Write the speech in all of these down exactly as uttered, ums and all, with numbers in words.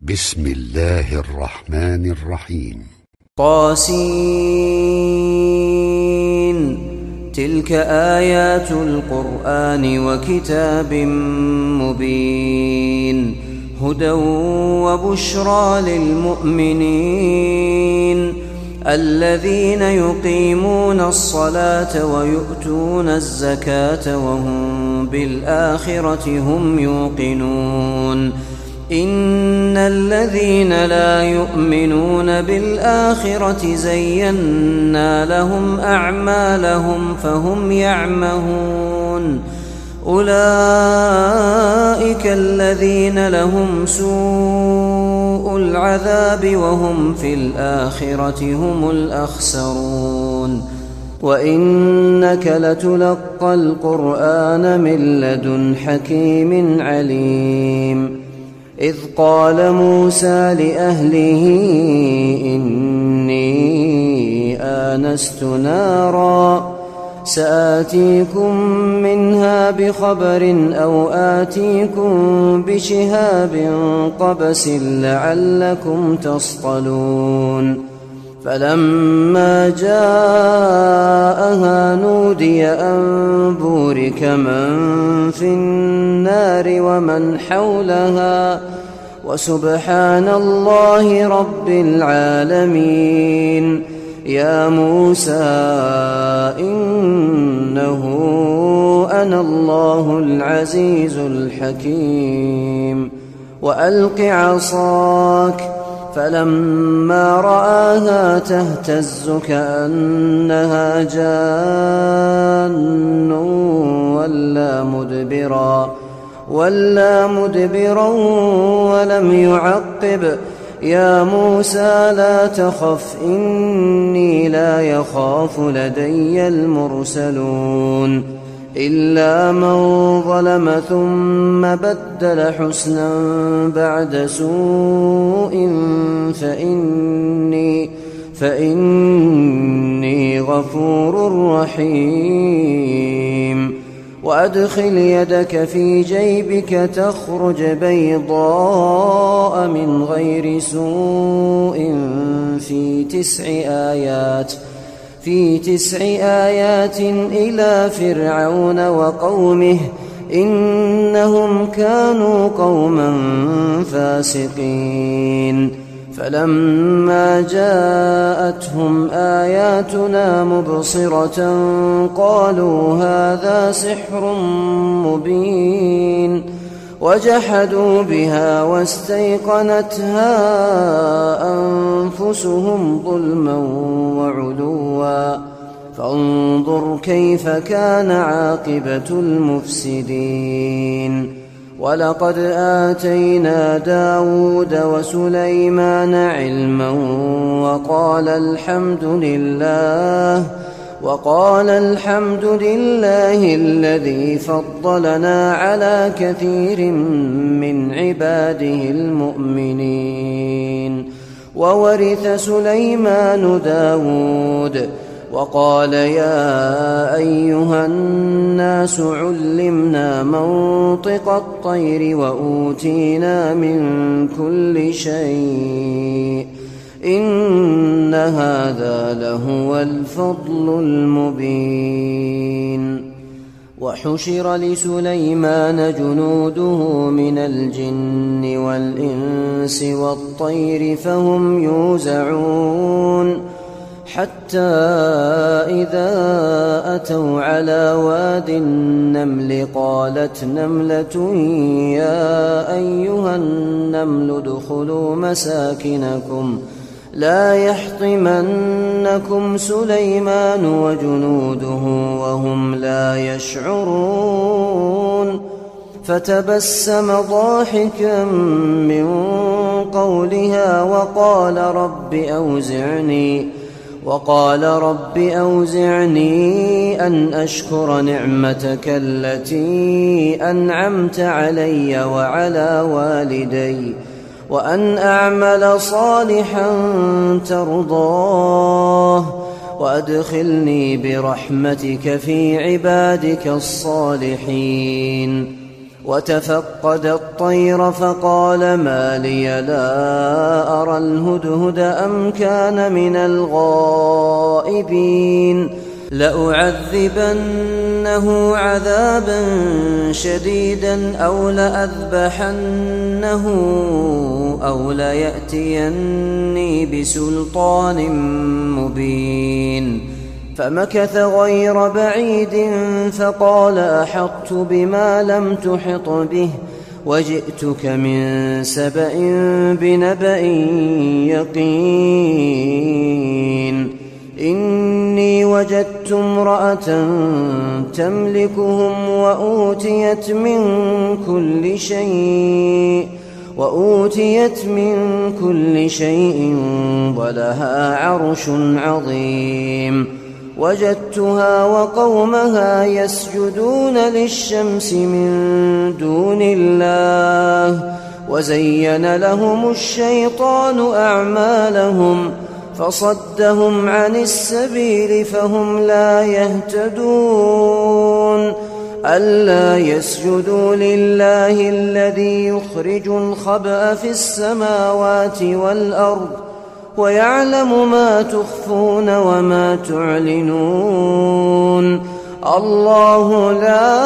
بسم الله الرحمن الرحيم. طاسين. تلك آيات القرآن وكتاب مبين، هدى وبشرى للمؤمنين الذين يقيمون الصلاة ويؤتون الزكاة وهم بالآخرة هم يوقنون. إن الذين لا يؤمنون بالآخرة زينا لهم أعمالهم فهم يعمهون. أولئك الذين لهم سوء العذاب وهم في الآخرة هم الأخسرون. وإنك لتلقى القرآن من لدن حكيم عليم. إذ قال موسى لأهله إني آنست نارا سآتيكم منها بخبر أو آتيكم بشهاب قبس لعلكم تصطلون. فلما جاءها نودي أن بورك من في النار ومن حولها وسبحان الله رب العالمين. يا موسى إنه أنا الله العزيز الحكيم. وألق عصاك. فلما رآها تهتز كأنها جان ولا مدبرا ولا مدبرا ولم يعقب. يا موسى لا تخف إني لا يخاف لدي المرسلون. إلا من ظلم ثم بدل حسنا بعد سوء فإني, فإني غفور رحيم. وأدخل يدك في جيبك تخرج بيضاء من غير سوء في تسع آيات في تسع آيات إلى فرعون وقومه إنهم كانوا قوما فاسقين. فلما جاءتهم آياتنا مبصرة قالوا هذا سحر مبين. وجحدوا بها واستيقنتها أنفسهم ظلما وعلوا فانظر كيف كان عاقبة المفسدين. ولقد آتينا داود وسليمان علما وقال الحمد لله وقال الحمد لله الذي فضلنا على كثير من عباده المؤمنين. وورث سليمان داود وقال يا أيها الناس علمنا منطق الطير وأوتينا من كل شيء إن هذا لهو الفضل المبين. وحشر لسليمان جنوده من الجن والإنس والطير فهم يوزعون حتى إذا أتوا على واد النمل قالت نملة يا أيها النمل ادخلوا مساكنكم لا يحطمنكم سليمان وجنوده وهم لا يشعرون. فتبسم ضاحكا من قولها وقال رب أوزعني وقال رب أوزعني أن أشكر نعمتك التي أنعمت علي وعلى والدي وأن أعمل صالحا ترضاه وأدخلني برحمتك في عبادك الصالحين. وتفقد الطير فقال ما لي لا أرى الهدهد أم كان من الغائبين لأعذبنه عذابا شديدا أو لأذبحنه أو ليأتيني بسلطان مبين فمكث غير بعيد فقال أحطت بما لم تحط به وجئتك من سبأ بنبأ يقين إني وجدت امرأة تملكهم وأوتيت من كل شيء وأوتيت من كل شيء ولها عرش عظيم وجدتها وقومها يسجدون للشمس من دون الله وزين لهم الشيطان أعمالهم فصدهم عن السبيل فهم لا يهتدون ألا يسجدوا لله الذي يخرج الخبأ في السماوات والأرض ويعلم ما تخفون وما تعلنون الله لا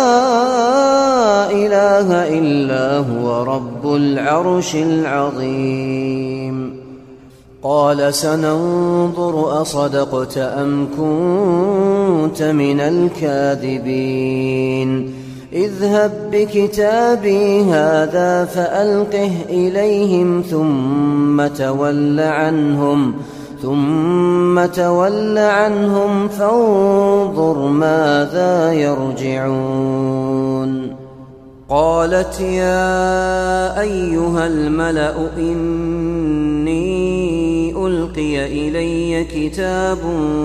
إله إلا هو رب العرش العظيم قال سننظر أصدقت أم كنت من الكاذبين اذهب بكتابي هذا فألقه إليهم ثم تول عنهم ثم تول عنهم فانظر ماذا يرجعون قالت يا أيها الملأ إني ألقي إلي كتاب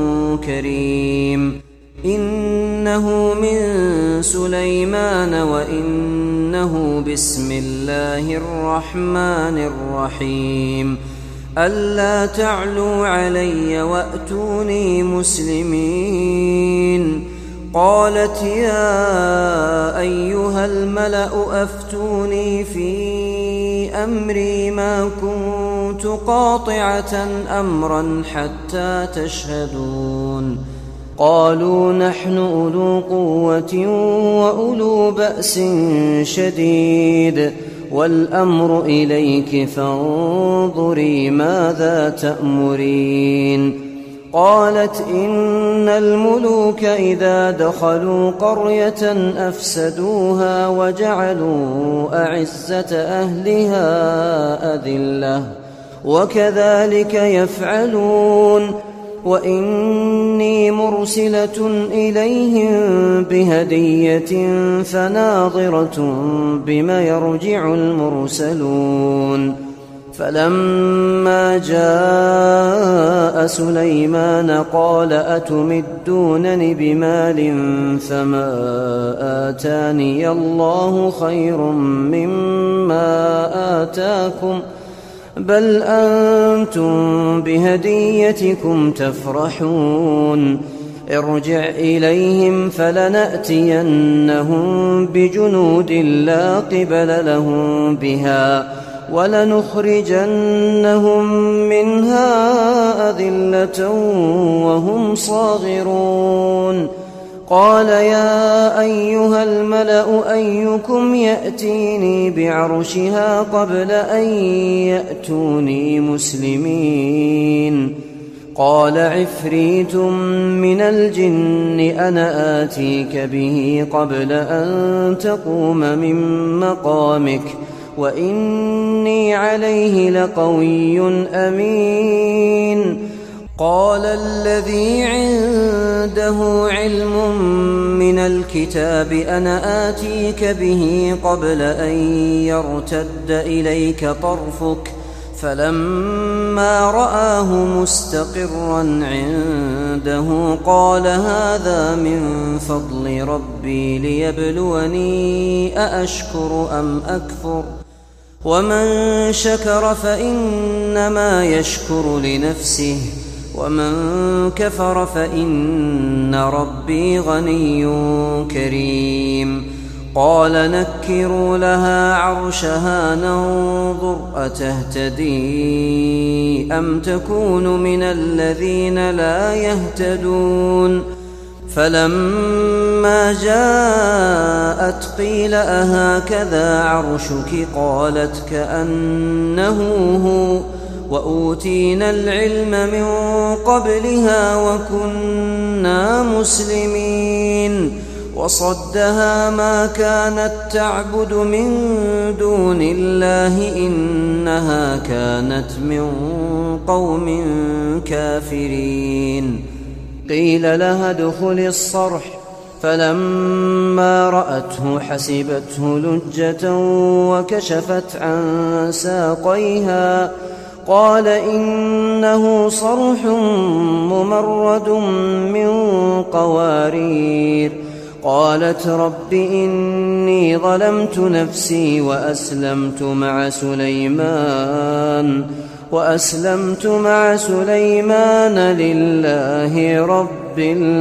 كريم إنه من سليمان وإنه بسم الله الرحمن الرحيم ألا تعلوا علي وأتوني مسلمين قالت يا أيها الملأ أفتوني في أمري ما كنت قاطعة أمرا حتى تشهدون قالوا نحن أولو قوة وأولو بأس شديد والأمر إليك فانظري ماذا تأمرين قالت إن الملوك إذا دخلوا قرية أفسدوها وجعلوا أعزة أهلها أذلة وكذلك يفعلون وإني مرسلة إليهم بهدية فناظرة بما يرجع المرسلون فلما جاء سليمان قال أتمدونني بمال فما آتاني الله خير مما آتاكم بل أنتم بهديتكم تفرحون ارجع إليهم فلنأتينهم بجنود لا قبل لهم بها ولنخرجنهم منها أذلة وهم صاغرون قال يا أيها الملأ أيكم يأتيني بعرشها قبل أن يأتوني مسلمين قال عفريت من الجن أنا آتيك به قبل أن تقوم من مقامك وإني عليه لقوي أمين قال الذي عنده علم من الكتاب أنا آتيك به قبل أن يرتد إليك طرفك فلما رآه مستقرا عنده قال هذا من فضل ربي ليبلوني أأشكر أم أكفر ومن شكر فإنما يشكر لنفسه ومن كفر فإن ربي غني كريم قال نكروا لها عرشها ننظر أتهتدي أم تكون من الذين لا يهتدون فلما جاءت قيل أهكذا عرشك قالت كأنه هو وأوتينا العلم من قبلها وكنا مسلمين وصدها ما كانت تعبد من دون الله إنها كانت من قوم كافرين قيل لها ادخل الصرح فلما رأته حسبته لجة وكشفت عن ساقيها قال إنه صرح ممرد من قوارير قالت رب إني ظلمت نفسي وأسلمت مع سليمان وأسلمت مع سليمان لله رب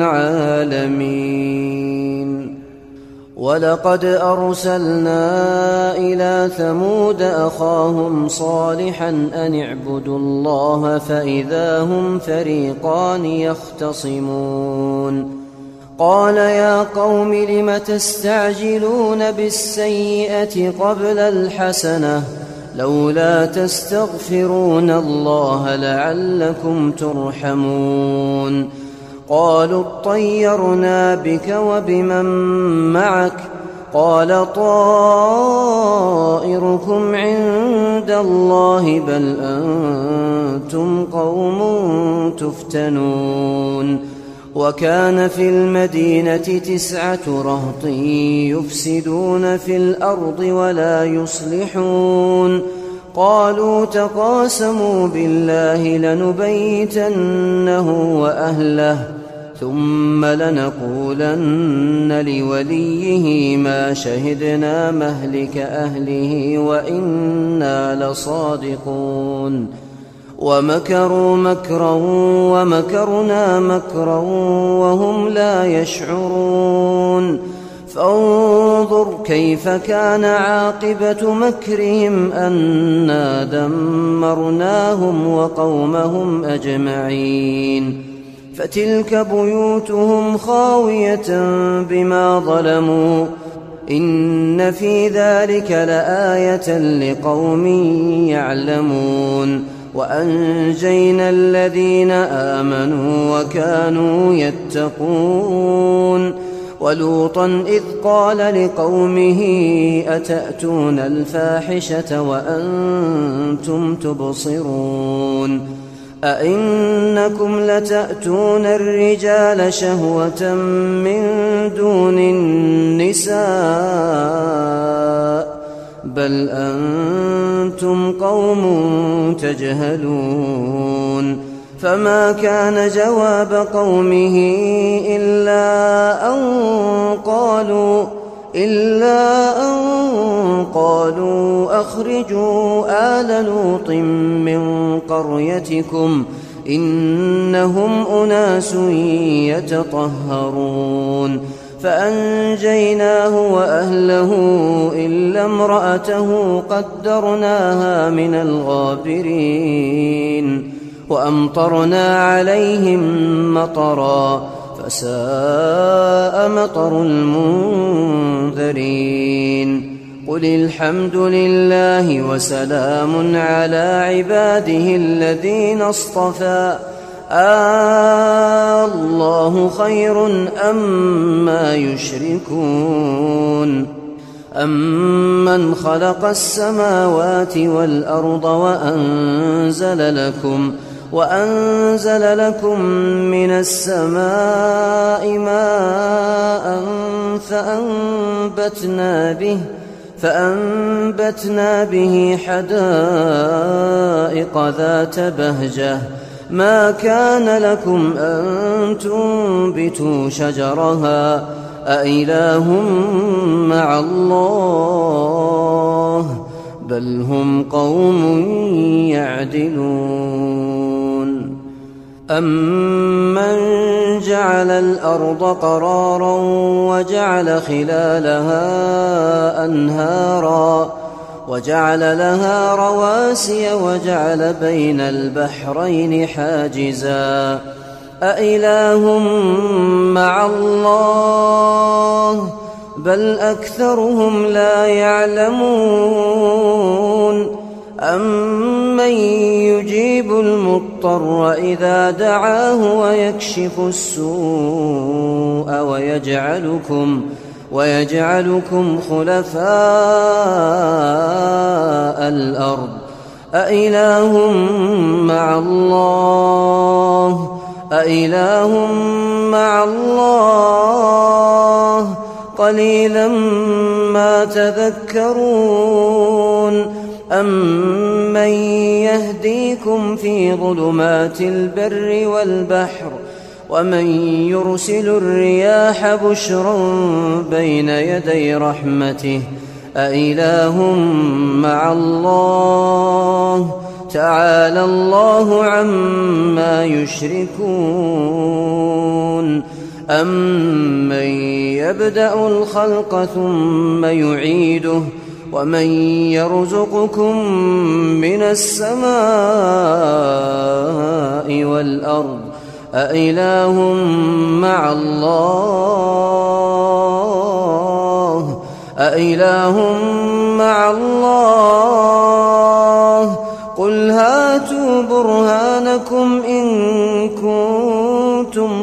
العالمين ولقد أرسلنا إلى ثمود أخاهم صالحا أن اعبدوا الله فإذا هم فريقان يختصمون قال يا قوم لم تستعجلون بالسيئة قبل الحسنة لولا تستغفرون الله لعلكم ترحمون قالوا اطيرنا بك وبمن معك قال طائركم عند الله بل أنتم قوم تفتنون وكان في المدينة تسعة رهط يفسدون في الأرض ولا يصلحون قالوا تقاسموا بالله لنبيتنه وأهله ثم لنقولن لوليه ما شهدنا مهلك أهله وإنا لصادقون ومكروا مكرا ومكرنا مكرا وهم لا يشعرون فانظر كيف كان عاقبة مكرهم أنا دمرناهم وقومهم أجمعين فتلك بيوتهم خاوية بما ظلموا إن في ذلك لآية لقوم يعلمون وأنجينا الذين آمنوا وكانوا يتقون ولوطا إذ قال لقومه أتأتون الفاحشة وأنتم تبصرون أئنكم لتأتون الرجال شهوة من دون النساء بل أنتم قوم تجهلون فما كان جواب قومه إلا أن قالوا إلا أن قالوا أخرجوا آل لوط من قريتكم إنهم أناس يتطهرون فأنجيناه وأهله إلا امرأته قدرناها من الغابرين وأمطرنا عليهم مطرا فساء مطر المنذرين قل الحمد لله وسلام على عباده الذين اصطفى آه الله خير أما يشركون أمن خلق السماوات والأرض وأنزل لكم وأنزل لكم من السماء ماء فأنبتنا به فأنبتنا به حدائق ذات بهجة ما كان لكم أن تنبتوا شجرها أإله مع الله بل هم قوم يعدلون أمن جعل الأرض قرارا وجعل خلالها أنهارا وجعل لها رواسي وجعل بين البحرين حاجزا أإله مع الله بل أكثرهم لا يعلمون أمن يجيب المضطر إذا دعاه ويكشف السوء ويجعلكم ويجعلكم خلفاء الأرض أإله مع الله أإله مع الله قليلا ما تذكرون أمن يهديكم في ظلمات البر والبحر ومن يرسل الرياح بشرا بين يدي رحمته أإله مع الله تعالى الله عما يشركون أمن يبدأ الخلق ثم يعيده ومن يرزقكم من السماء والأرض أإله مع الله أإله مع الله قل هاتوا برهانكم إن كنتم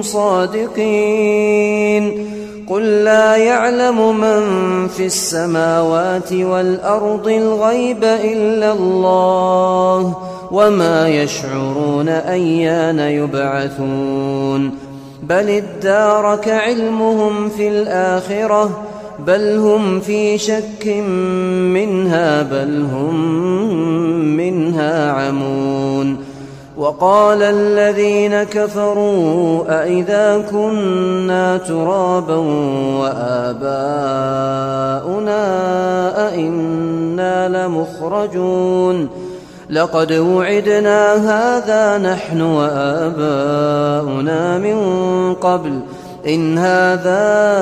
صادقين قل لا يعلم من في السماوات والأرض الغيب إلا الله وما يشعرون أيان يبعثون بل ادارك علمهم في الآخرة بل هم في شك منها بل هم منها عمون وقال الذين كفروا أئذا كنا ترابا وآباؤنا أئنا لمخرجون لقد وعدنا هذا نحن وآباؤنا من قبل إن هذا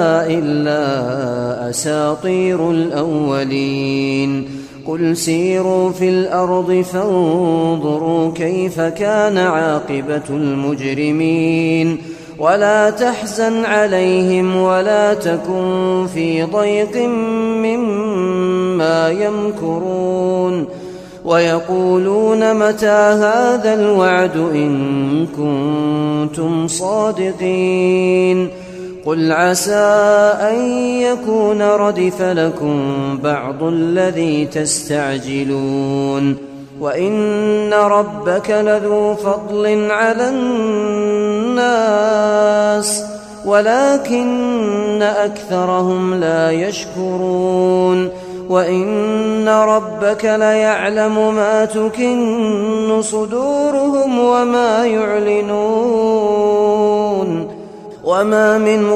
إلا أساطير الأولين قل سيروا في الأرض فانظروا كيف كان عاقبة المجرمين ولا تحزن عليهم ولا تكن في ضيق مما يمكرون ويقولون متى هذا الوعد إن كنتم صادقين قل عسى أن يكون ردف لكم بعض الذي تستعجلون وإن ربك لذو فضل على الناس ولكن أكثرهم لا يشكرون وإن ربك ليعلم ما تكن صدورهم وما يعلنون وما من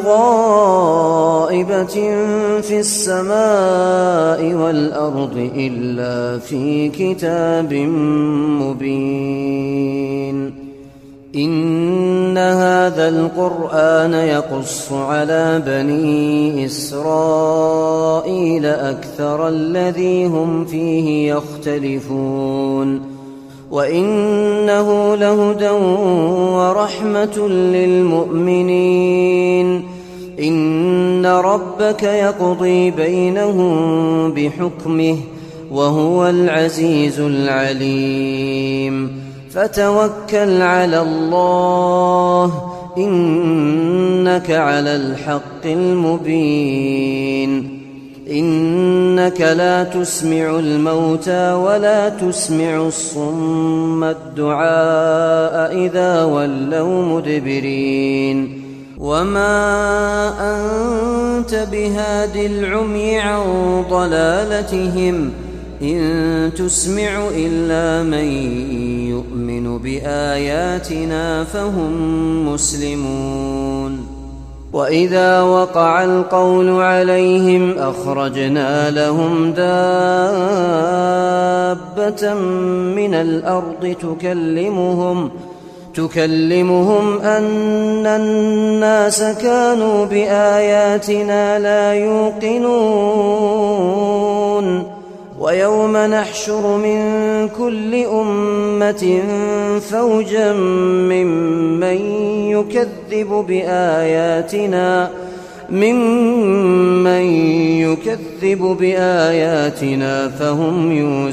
غائبة في السماء والأرض إلا في كتاب مبين إن هذا القرآن يقص على بني إسرائيل أكثر الذي هم فيه يختلفون وإنه لهدى ورحمة للمؤمنين إن ربك يقضي بينهم بحكمه وهو العزيز العليم فتوكل على الله إنك على الحق المبين إنك لا تسمع الموتى ولا تسمع الصم الدعاء إذا ولوا مدبرين وما أنت بهاد العمي عن ضلالتهم إن تسمع إلا من يؤمن بآياتنا فهم مسلمون وإذا وقع القول عليهم أخرجنا لهم دابة من الأرض تكلمهم تكلمهم أن الناس كانوا بآياتنا لا يوقنون ويوم نحشر من كل أمة فوجا ممن يكذب بآياتنا ممن يكذب بآياتنا فهم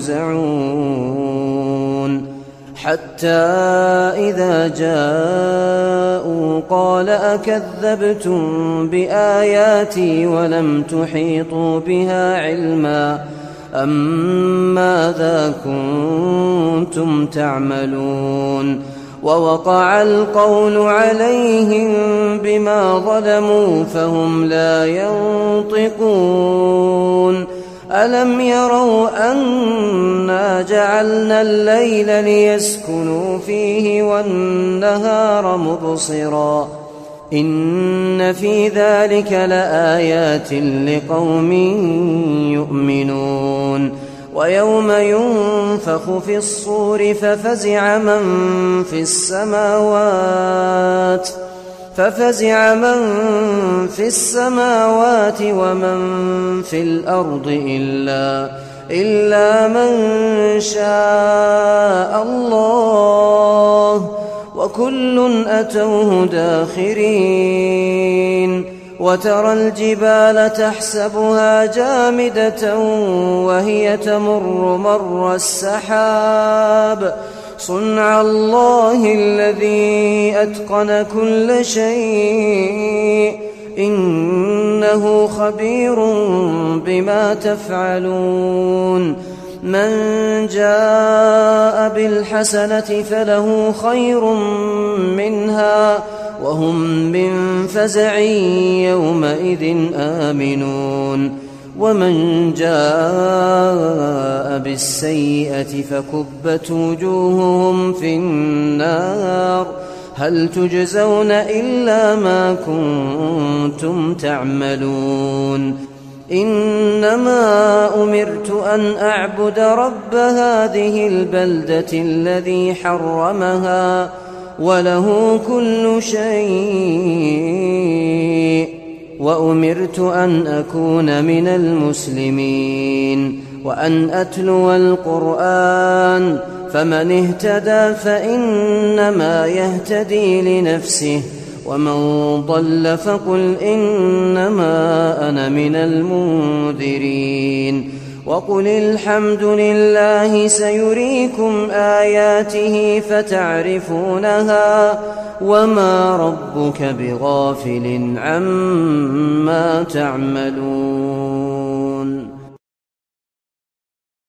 يوزعون حتى إذا جاءوا قال أكذبتم بآياتي ولم تحيطوا بها علما أم ماذا كنتم تعملون ووقع القول عليهم بما ظلموا فهم لا ينطقون ألم يروا أنا جعلنا الليل ليسكنوا فيه والنهار مبصرا إن في ذلك لآيات لقوم يؤمنون ويوم ينفخ في الصور ففزع من في السماوات ففزع من في السماوات ومن في الأرض إلا إلا من شاء الله وكل أتوه داخرين وترى الجبال تحسبها جامدة وهي تمر مر السحاب صنع الله الذي أتقن كل شيء إنه خبير بما تفعلون من جاء بالحسنة فله خير منها وهم من فزع يومئذ آمنون ومن جاء بالسيئة فكبت وجوههم في النار هل تجزون إلا ما كنتم تعملون إنما أمرت أن أعبد رب هذه البلدة الذي حرمها وله كل شيء وأمرت أن أكون من المسلمين وأن أتلو القرآن فمن اهتدى فإنما يهتدي لنفسه ومن ضل فقل إنما أنا من المنذرين وقل الحمد لله سيريكم آياته فتعرفونها وما ربك بغافل عما تعملون